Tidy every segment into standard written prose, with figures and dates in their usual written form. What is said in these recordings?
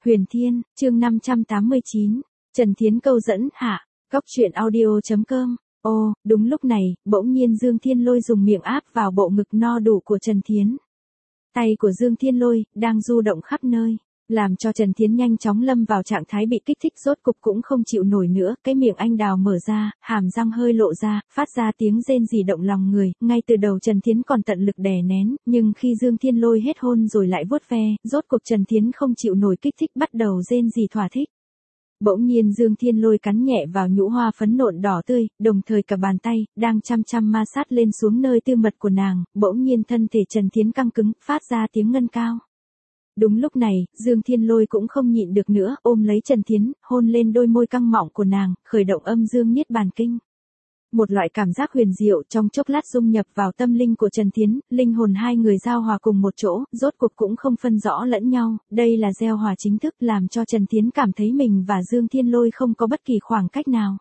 Huyền Thiên, chương 589. Trần Thiến câu dẫn hạ. Góc truyện audio.com. Ô, đúng lúc này, bỗng nhiên Dương Thiên Lôi dùng miệng áp vào bộ ngực no đủ của Trần Thiến. Tay của Dương Thiên Lôi, đang du động khắp nơi, làm cho Trần Thiến nhanh chóng lâm vào trạng thái bị kích thích, rốt cục cũng không chịu nổi nữa, cái miệng anh đào mở ra, hàm răng hơi lộ ra, phát ra tiếng rên rỉ động lòng người, ngay từ đầu Trần Thiến còn tận lực đè nén, nhưng khi Dương Thiên Lôi hết hôn rồi lại vuốt ve, rốt cuộc Trần Thiến không chịu nổi kích thích bắt đầu rên rỉ thỏa thích. Bỗng nhiên Dương Thiên Lôi cắn nhẹ vào nhũ hoa phấn nộn đỏ tươi, đồng thời cả bàn tay, đang chăm chăm ma sát lên xuống nơi tư mật của nàng, bỗng nhiên thân thể Trần Thiến căng cứng, phát ra tiếng ngân cao. Đúng lúc này, Dương Thiên Lôi cũng không nhịn được nữa, ôm lấy Trần Thiến, hôn lên đôi môi căng mọng của nàng, khởi động âm dương niết bàn kinh. Một loại cảm giác huyền diệu trong chốc lát dung nhập vào tâm linh của Trần Thiến, linh hồn hai người giao hòa cùng một chỗ, rốt cuộc cũng không phân rõ lẫn nhau, đây là gieo hòa chính thức làm cho Trần Thiến cảm thấy mình và Dương Thiên Lôi không có bất kỳ khoảng cách nào.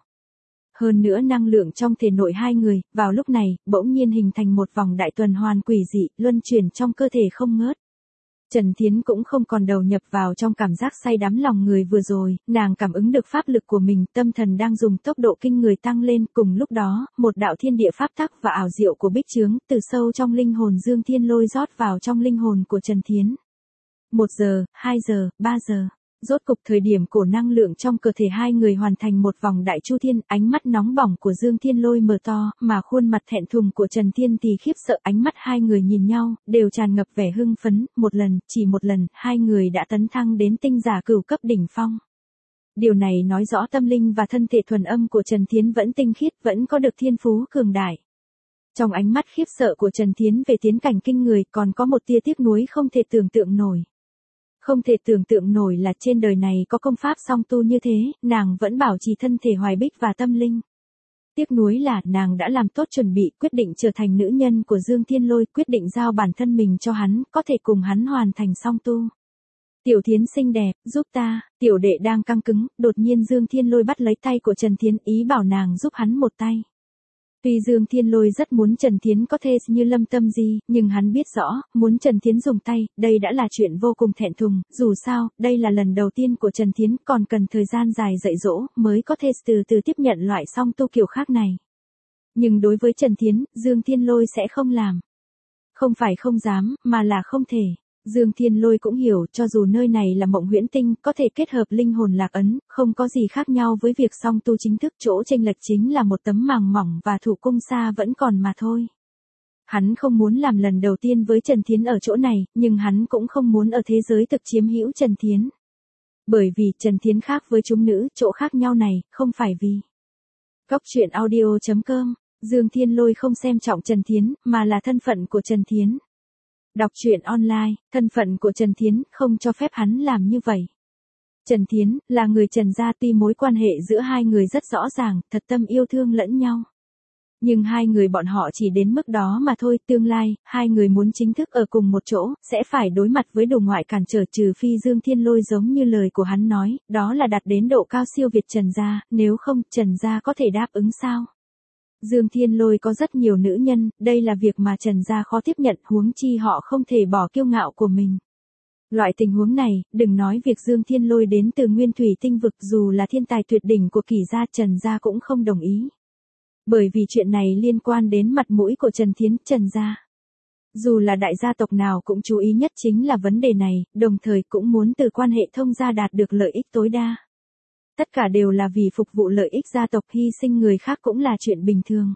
Hơn nữa năng lượng trong thể nội hai người, vào lúc này, bỗng nhiên hình thành một vòng đại tuần hoàn quỷ dị, luân chuyển trong cơ thể không ngớt. Trần Thiến cũng không còn đầu nhập vào trong cảm giác say đắm lòng người vừa rồi, nàng cảm ứng được pháp lực của mình, tâm thần đang dùng tốc độ kinh người tăng lên, cùng lúc đó, một đạo thiên địa pháp tắc và ảo diệu của bích chướng, từ sâu trong linh hồn Dương Thiên Lôi rót vào trong linh hồn của Trần Thiến. 1 giờ, 2 giờ, 3 giờ. Rốt cục thời điểm cổ năng lượng trong cơ thể hai người hoàn thành một vòng đại chu thiên, ánh mắt nóng bỏng của Dương Thiên Lôi mở to, mà khuôn mặt thẹn thùng của Trần Thiên thì khiếp sợ, ánh mắt hai người nhìn nhau, đều tràn ngập vẻ hưng phấn, một lần, chỉ một lần, hai người đã tấn thăng đến tinh giả cửu cấp đỉnh phong. Điều này nói rõ tâm linh và thân thể thuần âm của Trần Thiến vẫn tinh khiết, vẫn có được thiên phú cường đại. Trong ánh mắt khiếp sợ của Trần Thiến về tiến cảnh kinh người còn có một tia tiếc nuối không thể tưởng tượng nổi. Không thể tưởng tượng nổi là trên đời này có công pháp song tu như thế, nàng vẫn bảo trì thân thể hoài bích và tâm linh. Tiếc nuối là nàng đã làm tốt chuẩn bị, quyết định trở thành nữ nhân của Dương Thiên Lôi, quyết định giao bản thân mình cho hắn, có thể cùng hắn hoàn thành song tu. Tiểu Thiến xinh đẹp, giúp ta, tiểu đệ đang căng cứng, đột nhiên Dương Thiên Lôi bắt lấy tay của Trần Thiến, ý bảo nàng giúp hắn một tay. Tuy Dương Thiên Lôi rất muốn Trần Thiến có thê như Lâm Tâm Di, nhưng hắn biết rõ, muốn Trần Thiến dùng tay, đây đã là chuyện vô cùng thẹn thùng, dù sao, đây là lần đầu tiên của Trần Thiến, còn cần thời gian dài dạy dỗ, mới có thể từ từ tiếp nhận loại song tu kiểu khác này. Nhưng đối với Trần Thiến, Dương Thiên Lôi sẽ không làm. Không phải không dám, mà là không thể. Dương Thiên Lôi cũng hiểu, cho dù nơi này là mộng huyễn tinh, có thể kết hợp linh hồn lạc ấn, không có gì khác nhau với việc song tu chính thức, chỗ chênh lệch chính là một tấm màng mỏng và thủ cung xa vẫn còn mà thôi. Hắn không muốn làm lần đầu tiên với Trần Thiến ở chỗ này, nhưng hắn cũng không muốn ở thế giới thực chiếm hữu Trần Thiến. Bởi vì Trần Thiến khác với chúng nữ, chỗ khác nhau này, không phải vì. Góc truyện audio.com. Dương Thiên Lôi không xem trọng Trần Thiến, mà là thân phận của Trần Thiến. Đọc truyện online, thân phận của Trần Thiến không cho phép hắn làm như vậy. Trần Thiến là người Trần gia, tuy mối quan hệ giữa hai người rất rõ ràng, thật tâm yêu thương lẫn nhau. Nhưng hai người bọn họ chỉ đến mức đó mà thôi, tương lai, hai người muốn chính thức ở cùng một chỗ, sẽ phải đối mặt với đủ ngoại cản trở, trừ phi Dương Thiên Lôi giống như lời của hắn nói, đó là đạt đến độ cao siêu việt Trần gia, nếu không, Trần gia có thể đáp ứng sao? Dương Thiên Lôi có rất nhiều nữ nhân, đây là việc mà Trần gia khó tiếp nhận, huống chi họ không thể bỏ kiêu ngạo của mình. Loại tình huống này, đừng nói việc Dương Thiên Lôi đến từ Nguyên Thủy Tinh vực, dù là thiên tài tuyệt đỉnh của Kỷ gia, Trần gia cũng không đồng ý. Bởi vì chuyện này liên quan đến mặt mũi của Trần Thiến, Trần gia. Dù là đại gia tộc nào cũng chú ý nhất chính là vấn đề này, đồng thời cũng muốn từ quan hệ thông gia đạt được lợi ích tối đa. Tất cả đều là vì phục vụ lợi ích gia tộc, hy sinh người khác cũng là chuyện bình thường.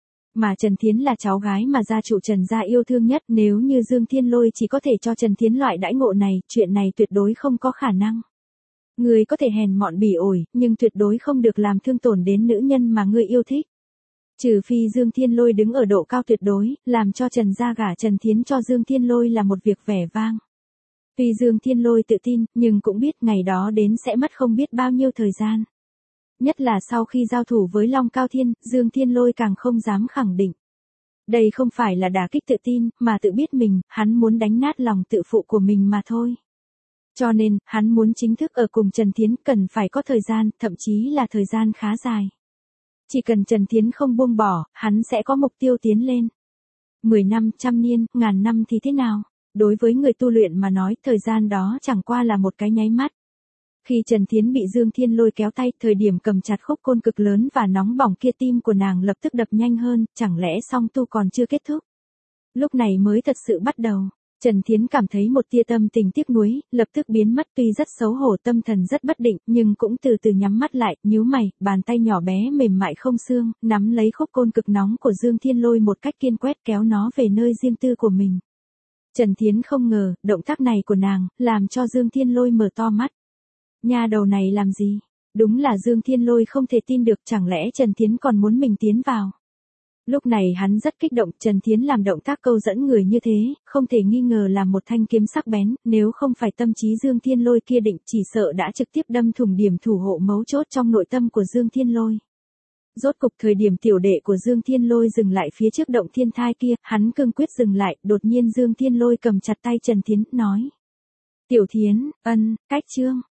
Mà Trần Thiến là cháu gái mà gia chủ Trần gia yêu thương nhất, nếu như Dương Thiên Lôi chỉ có thể cho Trần Thiến loại đãi ngộ này, chuyện này tuyệt đối không có khả năng. Người có thể hèn mọn bỉ ổi, nhưng tuyệt đối không được làm thương tổn đến nữ nhân mà ngươi yêu thích. Trừ phi Dương Thiên Lôi đứng ở độ cao tuyệt đối, làm cho Trần gia gả Trần Thiến cho Dương Thiên Lôi là một việc vẻ vang. Tuy Dương Thiên Lôi tự tin, nhưng cũng biết ngày đó đến sẽ mất không biết bao nhiêu thời gian. Nhất là sau khi giao thủ với Long Cao Thiên, Dương Thiên Lôi càng không dám khẳng định. Đây không phải là đả kích tự tin, mà tự biết mình, hắn muốn đánh nát lòng tự phụ của mình mà thôi. Cho nên, hắn muốn chính thức ở cùng Trần Thiến, cần phải có thời gian, thậm chí là thời gian khá dài. Chỉ cần Trần Thiến không buông bỏ, hắn sẽ có mục tiêu tiến lên. 10 năm, trăm niên, ngàn năm thì thế nào? Đối với người tu luyện mà nói, thời gian đó chẳng qua là một cái nháy mắt. Khi Trần Thiến bị Dương Thiên Lôi kéo tay, thời điểm cầm chặt khúc côn cực lớn và nóng bỏng kia, tim của nàng lập tức đập nhanh hơn, chẳng lẽ song tu còn chưa kết thúc? Lúc này mới thật sự bắt đầu. Trần Thiến cảm thấy một tia tâm tình tiếc nuối, lập tức biến mất, tuy rất xấu hổ, tâm thần rất bất định, nhưng cũng từ từ nhắm mắt lại, nhíu mày, bàn tay nhỏ bé mềm mại không xương, nắm lấy khúc côn cực nóng của Dương Thiên Lôi một cách kiên quyết, kéo nó về nơi riêng tư của mình. Trần Thiến không ngờ, động tác này của nàng, làm cho Dương Thiên Lôi mở to mắt. Nha đầu này làm gì? Đúng là Dương Thiên Lôi không thể tin được, chẳng lẽ Trần Thiến còn muốn mình tiến vào? Lúc này hắn rất kích động, Trần Thiến làm động tác câu dẫn người như thế, không thể nghi ngờ là một thanh kiếm sắc bén, nếu không phải tâm trí Dương Thiên Lôi kia định, chỉ sợ đã trực tiếp đâm thủng điểm thủ hộ mấu chốt trong nội tâm của Dương Thiên Lôi. Rốt cục thời điểm tiểu đệ của Dương Thiên Lôi dừng lại phía trước động thiên thai kia, hắn cương quyết dừng lại, đột nhiên Dương Thiên Lôi cầm chặt tay Trần Thiến, nói. Tiểu Thiến, cách chương.